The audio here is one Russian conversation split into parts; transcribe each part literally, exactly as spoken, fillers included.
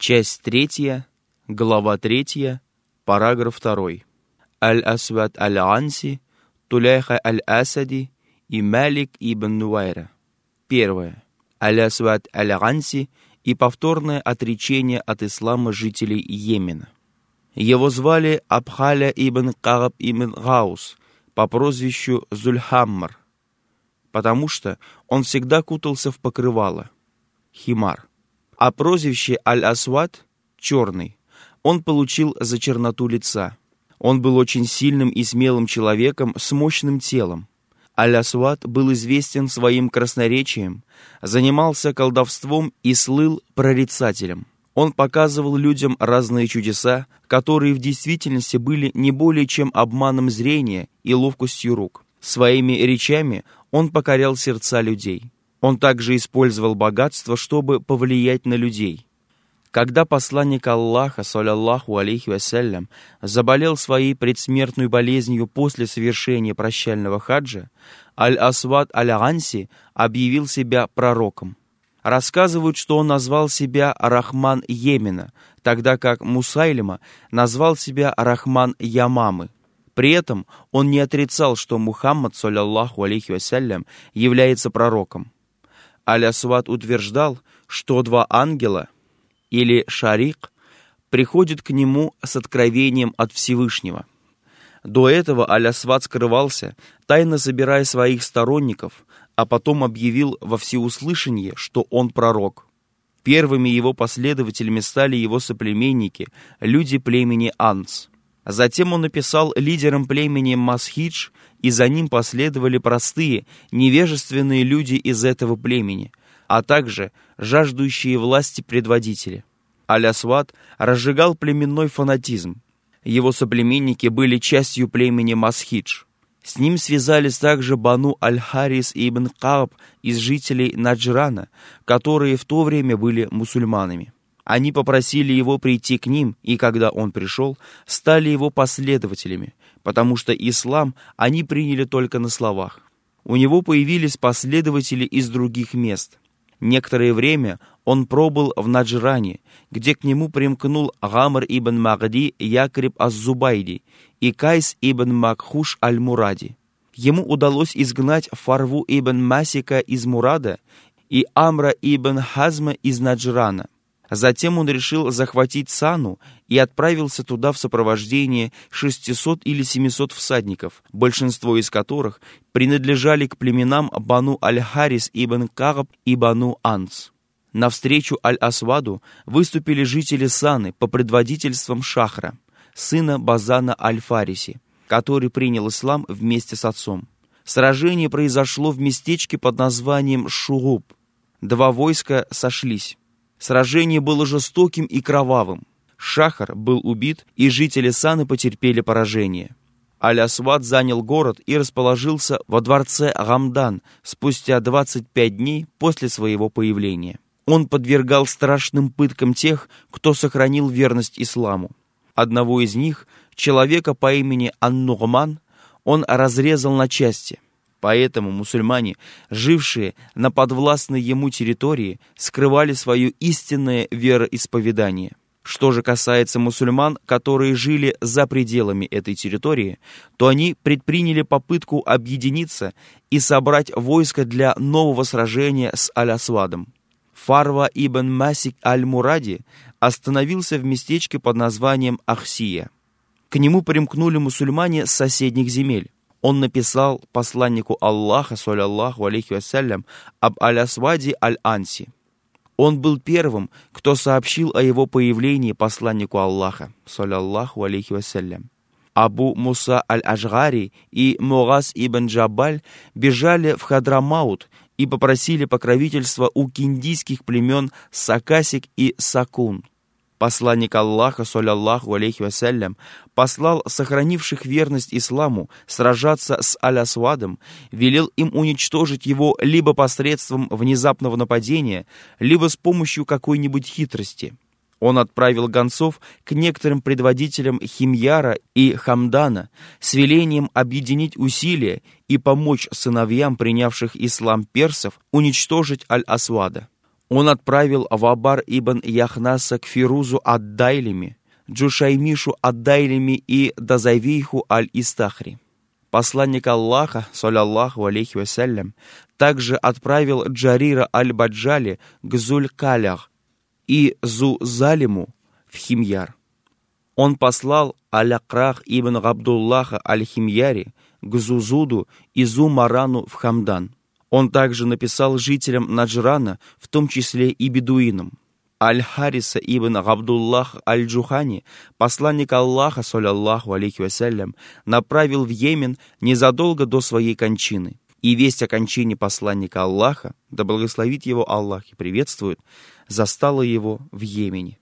Часть третья, глава третья, параграф второй. Аль-Асвад Аль-Анси, Туляйха Аль-Асади и Малик ибн Нуайра. Первое. Аль-Асвад Аль-Анси и повторное отречение от ислама жителей Йемена. Его звали Абхаля ибн Кагаб ибн Гаус по прозвищу Зульхаммар, потому что он всегда кутался в покрывало, химар. А прозвище Аль-Асвад, черный, он получил за черноту лица. Он был очень сильным и смелым человеком с мощным телом. Аль-Асвад был известен своим красноречием, занимался колдовством и слыл прорицателем. Он показывал людям разные чудеса, которые в действительности были не более чем обманом зрения и ловкостью рук. Своими речами он покорял сердца людей. Он также использовал богатство, чтобы повлиять на людей. Когда посланник Аллаха, саллаллаху алейхи вассалям, заболел своей предсмертной болезнью после совершения прощального хаджа, Аль-Асвад Аль-Анси объявил себя пророком. Рассказывают, что он назвал себя Рахман Йемена, тогда как Мусайлима назвал себя Рахман Ямамы. При этом он не отрицал, что Мухаммад, саллаллаху алейхи вассалям, является пророком. Аль-Асвад утверждал, что два ангела, или шарик, приходят к нему с откровением от Всевышнего. До этого Аль-Асвад скрывался, тайно собирая своих сторонников, а потом объявил во всеуслышание, что он пророк. Первыми его последователями стали его соплеменники, люди племени Анс. Затем он написал лидерам племени Масхидж, и за ним последовали простые, невежественные люди из этого племени, а также жаждущие власти предводители. Аль-Асвад разжигал племенной фанатизм. Его соплеменники были частью племени Масхидж. С ним связались также Бану Аль-Харис ибн Кааб из жителей Наджрана, которые в то время были мусульманами. Они попросили его прийти к ним, и когда он пришел, стали его последователями, потому что ислам они приняли только на словах. У него появились последователи из других мест. Некоторое время он пробыл в Наджране, где к нему примкнул Гамр ибн Магди Якриб аз-Зубайди и Кайс ибн Макхуш аль-Муради. Ему удалось изгнать Фарву ибн Масика из Мурада и Амра ибн Хазма из Наджрана. Затем он решил захватить Сану и отправился туда в сопровождении шестисот или семисот всадников, большинство из которых принадлежали к племенам Бану Аль-Харис ибн Кагаб и Бану Анс. Навстречу Аль-Асваду выступили жители Саны по предводительством Шахра, сына Базана Аль-Фариси, который принял ислам вместе с отцом. Сражение произошло в местечке под названием Шугуб. Два войска сошлись. Сражение было жестоким и кровавым. Шахр был убит, и жители Саны потерпели поражение. Аль-Асвад занял город и расположился во дворце Гамдан спустя двадцать пять дней после своего появления. Он подвергал страшным пыткам тех, кто сохранил верность исламу. Одного из них, человека по имени Ан-Нугман, он разрезал на части. Поэтому мусульмане, жившие на подвластной ему территории, скрывали свое истинное вероисповедание. Что же касается мусульман, которые жили за пределами этой территории, то они предприняли попытку объединиться и собрать войско для нового сражения с Аль-Асвадом. Фарва ибн Масик аль-Муради остановился в местечке под названием Ахсия. К нему примкнули мусульмане с соседних земель. Он написал посланнику Аллаха, саллаллаху алейхи вассалям, об Аль-Асваде Аль-Анси. Он был первым, кто сообщил о его появлении посланнику Аллаха, саллаллаху алейхи вассалям. Абу Муса Аль-Ашгари и Мугаз ибн Джабаль бежали в Хадрамаут и попросили покровительства у киндийских племен Сакасик и Сакун. Посланник Аллаха, саллаллаху алейхи вассалям, послал сохранивших верность исламу сражаться с Аль-Асвадом, велел им уничтожить его либо посредством внезапного нападения, либо с помощью какой-нибудь хитрости. Он отправил гонцов к некоторым предводителям Химьяра и Хамдана с велением объединить усилия и помочь сыновьям принявших ислам персов уничтожить Аль-Асвада. Он отправил Вабар ибн Яхнаса к Фирузу ад-Дайлими, Джушаймишу ад-Дайлими и Дазавейху аль-Истахри. Посланник Аллаха, саллаллаху алейхи вассалям, также отправил Джарира аль-Баджали к Зуль-Калях и Зу-Залиму в Химьяр. Он послал Аль-Акрах ибн Габдуллаха аль-Химьяри к Зузуду и Зу-Марану в Хамдан. Он также написал жителям Наджрана, в том числе и бедуинам. Аль-Хариса ибн Габдуллах аль-Джухани, посланник Аллаха, саллаллаху алейхи вассалям, направил в Йемен незадолго до своей кончины. И весть о кончине посланника Аллаха, да благословит его Аллах и приветствует, застала его в Йемене.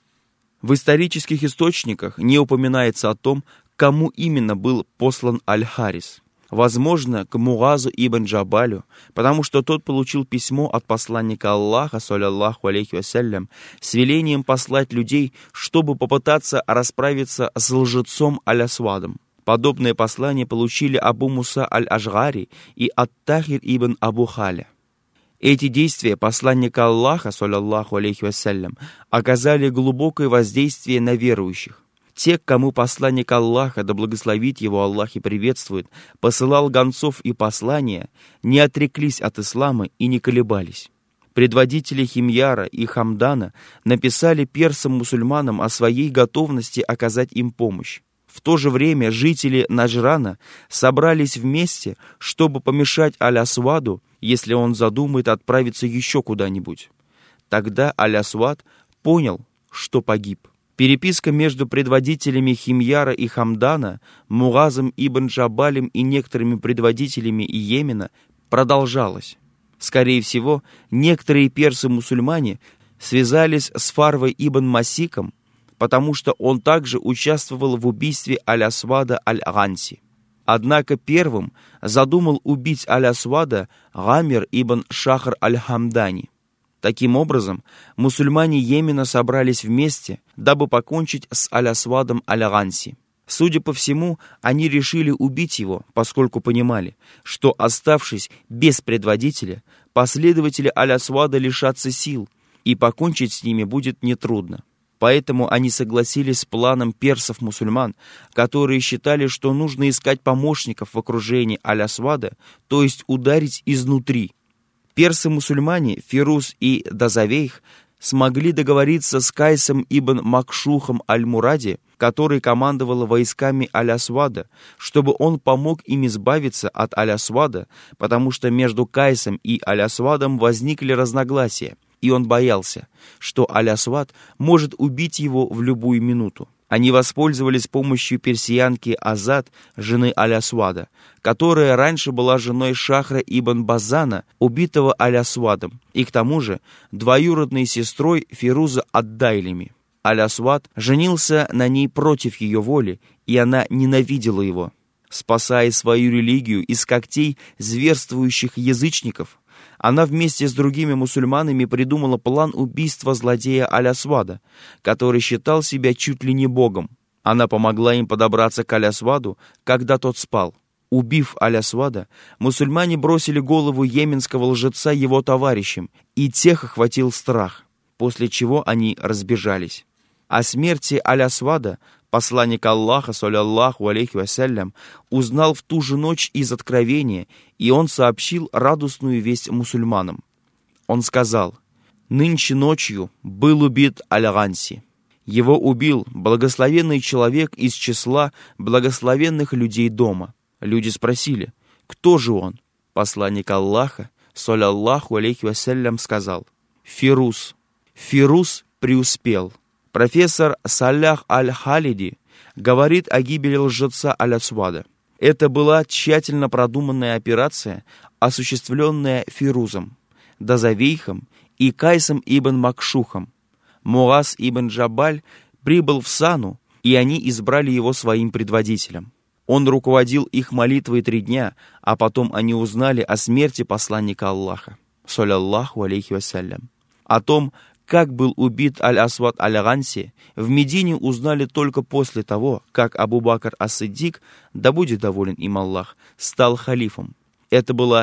В исторических источниках не упоминается о том, кому именно был послан Аль-Харис. Возможно, к Муазу ибн Джабалю, потому что тот получил письмо от посланника Аллаха, саллаллаху алейхи вассалям, с велением послать людей, чтобы попытаться расправиться с лжецом Аль-Асвадом. Подобное послание получили Абу Муса аль-Ашгари и Ат-Тахир ибн Абу Халя. Эти действия посланника Аллаха, саллаллаху алейхи вассалям, оказали глубокое воздействие на верующих. Те, кому посланник Аллаха, да благословит его Аллах и приветствует, посылал гонцов и послания, не отреклись от ислама и не колебались. Предводители Химьяра и Хамдана написали персам-мусульманам о своей готовности оказать им помощь. В то же время жители Наджрана собрались вместе, чтобы помешать Аль-Асваду, если он задумает отправиться еще куда-нибудь. Тогда Аль-Асвад понял, что погиб. Переписка между предводителями Химьяра и Хамдана, Муазом ибн Джабалем и некоторыми предводителями Йемена продолжалась. Скорее всего, некоторые персы-мусульмане связались с Фарвой ибн Масиком, потому что он также участвовал в убийстве Аль-Асвада аль-Ганси. Однако первым задумал убить Аль-Асвада Гамир ибн Шахр аль-Хамдани. Таким образом, мусульмане Йемена собрались вместе, дабы покончить с Аль-Асвадом аль-Ганси. Судя по всему, они решили убить его, поскольку понимали, что, оставшись без предводителя, последователи Аль-Асвада лишатся сил, и покончить с ними будет нетрудно. Поэтому они согласились с планом персов-мусульман, которые считали, что нужно искать помощников в окружении Аль-Асвада, то есть ударить изнутри. Персы-мусульмане Фируз и Дазавейх смогли договориться с Кайсом ибн Макшухом аль-Муради, который командовал войсками Аль-Асвада, чтобы он помог им избавиться от Аль-Асвада, потому что между Кайсом и Аль-Асвадом возникли разногласия, и он боялся, что Аль-Асвад может убить его в любую минуту. Они воспользовались помощью персиянки Азад, жены Аль-Асвада, которая раньше была женой Шахра ибн Базана, убитого Аль-Асвадом, и к тому же двоюродной сестрой Фируза ад-Дайлими. Аль-Асвад женился на ней против ее воли, и она ненавидела его. Спасая свою религию из когтей зверствующих язычников, она вместе с другими мусульманами придумала план убийства злодея Аль-Асвада, который считал себя чуть ли не богом. Она помогла им подобраться к Аль-Асваду, когда тот спал. Убив Аль-Асвада, мусульмане бросили голову йеменского лжеца его товарищам, и тех охватил страх, после чего они разбежались. О смерти Аль-Асвада посланник Аллаха, саллаллаху алейхи вассалям, узнал в ту же ночь из откровения, и он сообщил радостную весть мусульманам. Он сказал: «Нынче ночью был убит Аль-Ганси. Его убил благословенный человек из числа благословенных людей дома». Люди спросили: «Кто же он?» Посланник Аллаха, саллаллаху алейхи вассалям, сказал: «Фируз». Фируз преуспел. Профессор Салях аль-Халиди говорит о гибели лжеца Аль-Асвада. Это была тщательно продуманная операция, осуществленная Фирузом, Дазавейхом и Кайсом ибн Макшухом. Муаз ибн Джабаль прибыл в Сану, и они избрали его своим предводителем. Он руководил их молитвой три дня, а потом они узнали о смерти посланника Аллаха, саллаллаху алейхи вассалям. О том, как был убит Аль-Асвад аль-Ганси, в Медине узнали только после того, как Абу Бакр ас-Сиддик, да будет доволен им Аллах, стал халифом. Это была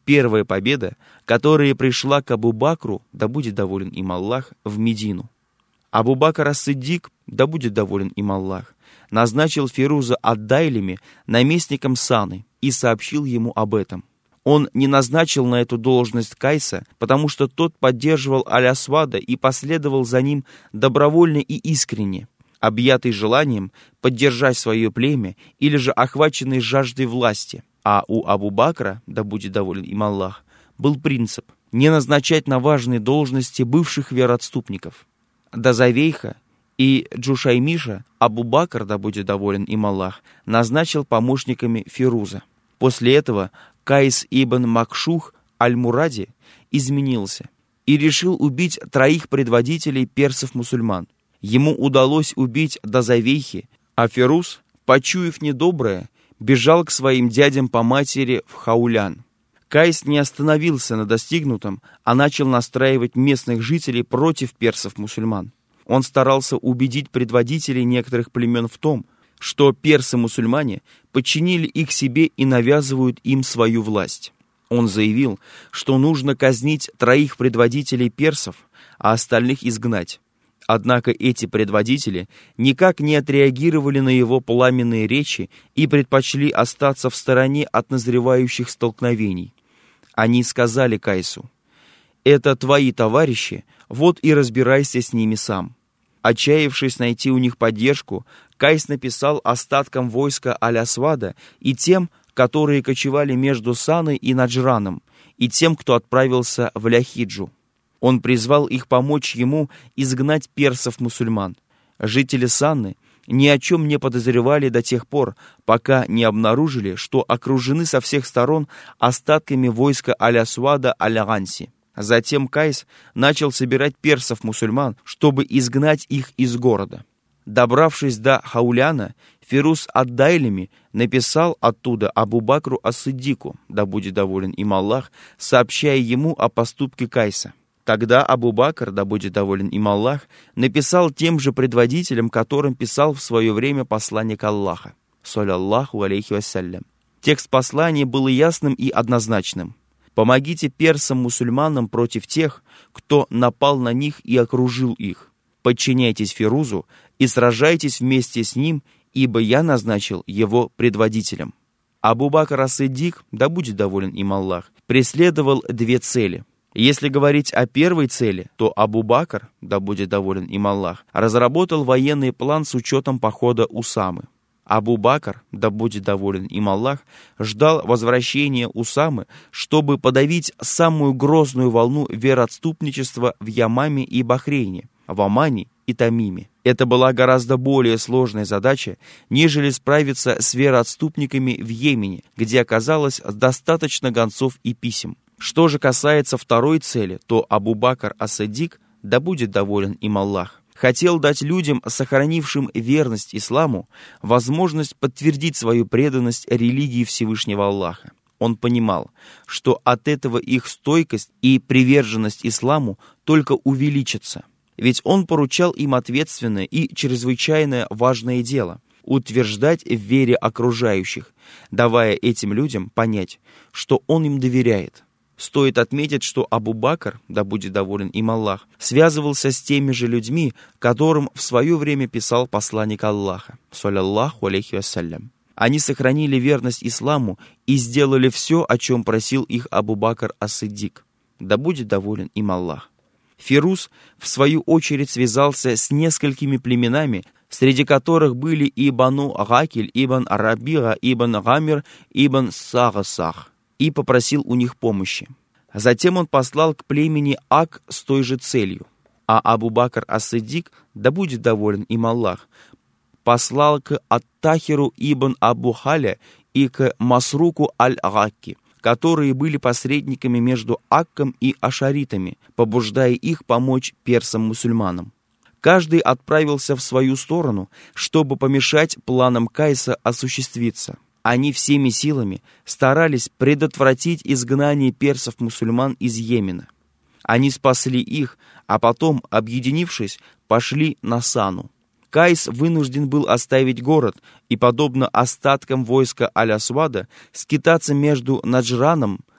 первая победа, которая пришла к Абу-Бакру, да будет доволен им Аллах, в Медину. Абу-Бакр ас-Сиддик, да будет доволен им Аллах, назначил Фируза ад-Дайлими наместником Саны и сообщил ему об этом. Он не назначил на эту должность Кайса, потому что тот поддерживал Аль-Асвада и последовал за ним добровольно и искренне, объятый желанием поддержать свое племя или же охваченный жаждой власти. А у Абу-Бакра, да будет доволен им Аллах, был принцип не назначать на важные должности бывших вероотступников. Дазавейха и Джушаймиша Абу-Бакр, да будет доволен им Аллах, назначил помощниками Фируза. После этого Кайс ибн Макшух аль-Муради изменился и решил убить троих предводителей персов-мусульман. Ему удалось убить Дазавейхи, а Фируз, почуяв недоброе, бежал к своим дядям по матери в Хаулян. Кайс не остановился на достигнутом, а начал настраивать местных жителей против персов-мусульман. Он старался убедить предводителей некоторых племен в том, что персы-мусульмане подчинили их себе и навязывают им свою власть. Он заявил, что нужно казнить троих предводителей персов, а остальных изгнать. Однако эти предводители никак не отреагировали на его пламенные речи и предпочли остаться в стороне от назревающих столкновений. Они сказали Кайсу: «Это твои товарищи, вот и разбирайся с ними сам». Отчаявшись найти у них поддержку, Кайс написал остаткам войска Аль-Асвада и тем, которые кочевали между Саной и Наджраном, и тем, кто отправился в Ляхиджу. Он призвал их помочь ему изгнать персов-мусульман. Жители Санны ни о чем не подозревали до тех пор, пока не обнаружили, что окружены со всех сторон остатками войска Аль-Асвада Аль-Ганси. Затем Кайс начал собирать персов-мусульман, чтобы изгнать их из города. Добравшись до Хауляна, Фируз ад-Дайлими написал оттуда Абу-Бакру ас-Сиддику, да будет доволен им Аллах, сообщая ему о поступке Кайса. Тогда Абу-Бакр, да будет доволен им Аллах, написал тем же предводителям, которым писал в свое время посланник Аллаха, саллаллаху алейхи вассалям. Текст послания был ясным и однозначным. «Помогите персам-мусульманам против тех, кто напал на них и окружил их. Подчиняйтесь Фирузу и сражайтесь вместе с ним, ибо я назначил его предводителем». Абу-Бакр ас-Сиддик, да будет доволен им Аллах, преследовал две цели. Если говорить о первой цели, то Абу-Бакр, да будет доволен им Аллах, разработал военный план с учетом похода Усамы. Абу-Бакр, да будет доволен им Аллах, ждал возвращения Усамы, чтобы подавить самую грозную волну вероотступничества в Ямаме и Бахрейне, в Омане и Тамиме. Это была гораздо более сложная задача, нежели справиться с вероотступниками в Йемене, где оказалось достаточно гонцов и писем. Что же касается второй цели, то Абу-Бакр ас-Сиддик, да будет доволен им Аллах, хотел дать людям, сохранившим верность исламу, возможность подтвердить свою преданность религии Всевышнего Аллаха. Он понимал, что от этого их стойкость и приверженность исламу только увеличатся. Ведь он поручал им ответственное и чрезвычайно важное дело – утверждать в вере окружающих, давая этим людям понять, что он им доверяет. Стоит отметить, что Абу-Бакр, да будет доволен им Аллах, связывался с теми же людьми, которым в свое время писал посланник Аллаха, саллаллаху алейхи вассалям. Они сохранили верность исламу и сделали все, о чем просил их Абу-Бакр ас-Сиддик, да будет доволен им Аллах. Фируз, в свою очередь, связался с несколькими племенами, среди которых были и Бану Гакиль, ибн Рабига, ибн Гамир, ибн Сагасах, и попросил у них помощи. Затем он послал к племени Ак с той же целью. А Абу-Бакр ас-Сиддик, да будет доволен им Аллах, послал к Ат-Тахиру ибн Абу-Халя и к Масруку аль-Гакки, которые были посредниками между Акком и ашаритами, побуждая их помочь персам-мусульманам. Каждый отправился в свою сторону, чтобы помешать планам Кайса осуществиться. Они всеми силами старались предотвратить изгнание персов-мусульман из Йемена. Они спасли их, а потом, объединившись, пошли на Сану. Кайс вынужден был оставить город и, подобно остаткам войска Аль-Асвада, скитаться между Наджраном,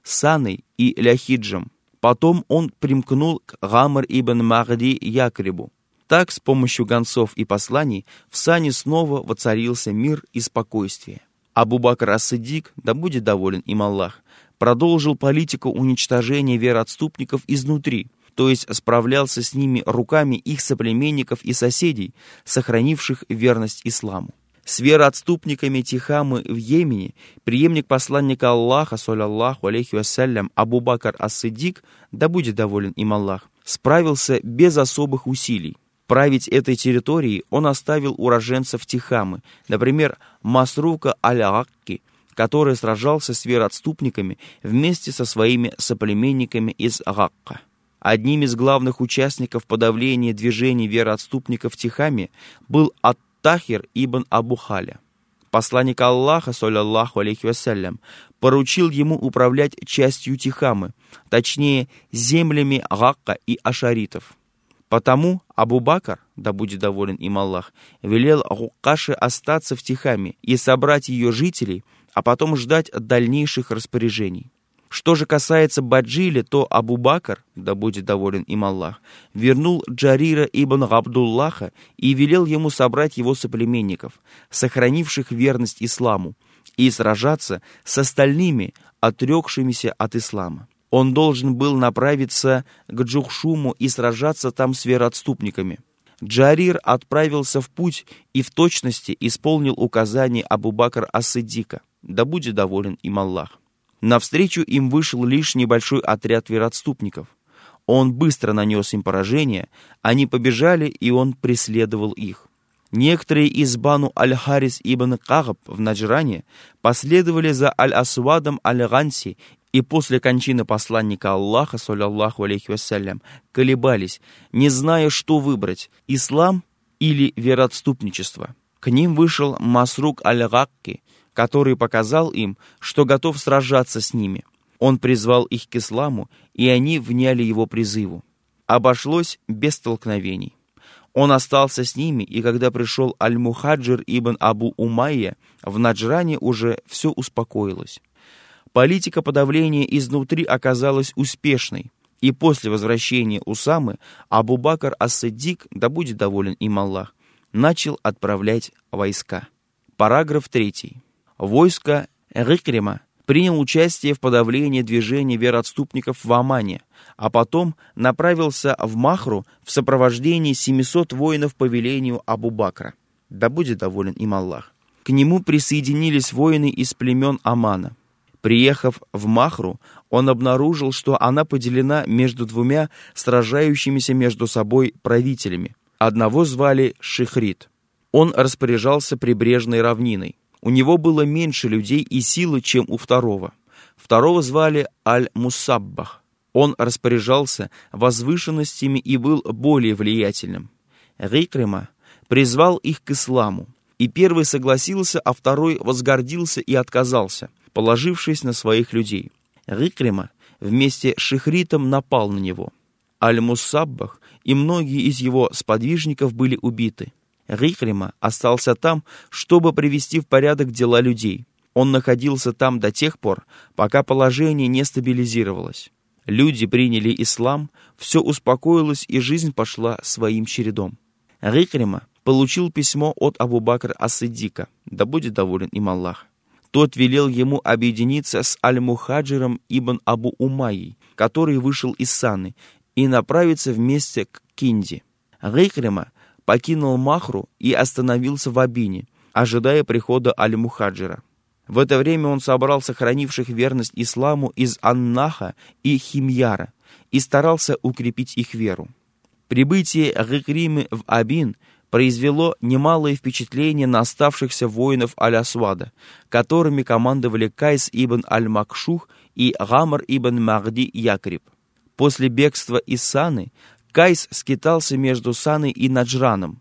Саной и Ляхиджем. Потом он примкнул к Гамр ибн Махди Якрибу. Так, с помощью гонцов и посланий, в Сане снова воцарился мир и спокойствие. Абу-Бакр ас-Сиддик, да будет доволен им Аллах, продолжил политику уничтожения вероотступников изнутри, то есть справлялся с ними руками их соплеменников и соседей, сохранивших верность исламу. С вероотступниками Тихамы в Йемене преемник посланника Аллаха, саллаллаху алейхи вассалям, Абу-Бакр ас-Сиддик, да будет доволен им Аллах, справился без особых усилий. Править этой территорией он оставил уроженцев Тихамы, например, Масрука аль-Акки, который сражался с вероотступниками вместе со своими соплеменниками из Гакка. Одним из главных участников подавления движений вероотступников в Тихаме был ат-Тахир ибн Абу Халя. Посланник Аллаха, саллаллаху алейхи вассалям, поручил ему управлять частью Тихамы, точнее, землями Гакка и ашаритов. Потому Абу-Бакр, да будет доволен им Аллах, велел Гуккаше остаться в Тихаме и собрать ее жителей, а потом ждать дальнейших распоряжений. Что же касается Баджили, то Абу-Бакр, да будет доволен им Аллах, вернул Джарира ибн Абдуллаха и велел ему собрать его соплеменников, сохранивших верность исламу, и сражаться с остальными, отрекшимися от ислама. Он должен был направиться к Джухшуму и сражаться там с вероотступниками. Джарир отправился в путь и в точности исполнил указания Абу-Бакр ас-Сиддика, да будет доволен им Аллах. Навстречу им вышел лишь небольшой отряд вероотступников. Он быстро нанес им поражение, они побежали, и он преследовал их. Некоторые из Бану аль-Харис ибн Кагаб в Наджране последовали за аль-Асвадом аль-Ганси и после кончины посланника Аллаха, саллаллаху алейхи вассалям, колебались, не зная, что выбрать – ислам или вероотступничество. К ним вышел Масрук аль-Гакки, который показал им, что готов сражаться с ними. Он призвал их к исламу, и они вняли его призыву. Обошлось без столкновений. Он остался с ними, и когда пришел Аль-Мухаджир ибн Абу Умайя, в Наджране уже все успокоилось. Политика подавления изнутри оказалась успешной, и после возвращения Усамы Абу-Бакр ас-Сиддик, да будет доволен им Аллах, начал отправлять войска. Параграф третий. Войско Рикрима принял участие в подавлении движения вероотступников в Омане, а потом направился в Махру в сопровождении семисот воинов по велению Абу-Бакра. Да будет доволен им Аллах. К нему присоединились воины из племен Омана. Приехав в Махру, он обнаружил, что она поделена между двумя сражающимися между собой правителями. Одного звали Шихрит. Он распоряжался прибрежной равниной. У него было меньше людей и силы, чем у второго. Второго звали Аль-Мусаббах. Он распоряжался возвышенностями и был более влиятельным. Рикрима призвал их к исламу, и первый согласился, а второй возгордился и отказался, положившись на своих людей. Рикрима вместе с Шихритом напал на него. Аль-Мусаббах и многие из его сподвижников были убиты. Рикрима остался там, чтобы привести в порядок дела людей. Он находился там до тех пор, пока положение не стабилизировалось. Люди приняли ислам, все успокоилось, и жизнь пошла своим чередом. Рикрима получил письмо от Абу-Бакр ас-Сиддика, да будет доволен им Аллах. Тот велел ему объединиться с Аль-Мухаджиром ибн Абу Умайей, который вышел из Саны, и направиться вместе к Кинди. Рикрима покинул Махру и остановился в Абине, ожидая прихода Аль-Мухаджира. В это время он собрал сохранивших верность исламу из Аннаха и Химьяра и старался укрепить их веру. Прибытие Рикримы в Абин произвело немалое впечатление на оставшихся воинов Аль-Асвада, которыми командовали Кайс ибн Аль-Макшух и Гамр ибн Махди Якриб. После бегства из Саны Кайс скитался между Саной и Наджраном,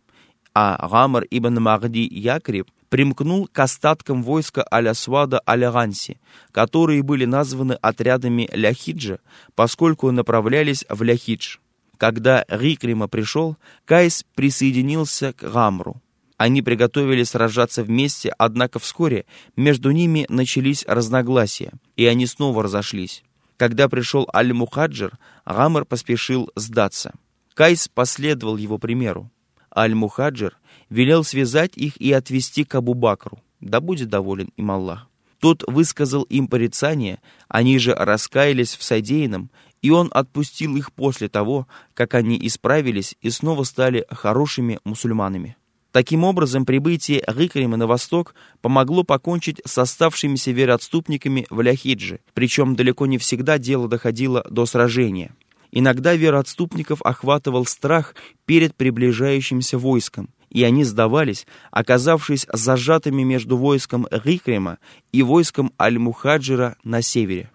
а Гамр ибн Махди Якриб примкнул к остаткам войска Аль-Асвада Аль-Ганси, которые были названы отрядами Ляхиджа, поскольку направлялись в Ляхидж. Когда Рикрима пришел, Кайс присоединился к Гамру. Они приготовились сражаться вместе, однако вскоре между ними начались разногласия, и они снова разошлись. Когда пришел Аль-Мухаджир, Гамр поспешил сдаться. Кайс последовал его примеру. Аль-Мухаджир велел связать их и отвезти к Абу-Бакру, да будет доволен им Аллах. Тот высказал им порицание, они же раскаялись в содеянном, и он отпустил их после того, как они исправились и снова стали хорошими мусульманами. Таким образом, прибытие Икрима на восток помогло покончить с оставшимися вероотступниками в Ля-Хиджи, причем далеко не всегда дело доходило до сражения. Иногда вероотступников охватывал страх перед приближающимся войском, и они сдавались, оказавшись зажатыми между войском Икрима и войском Аль-Мухаджира на севере.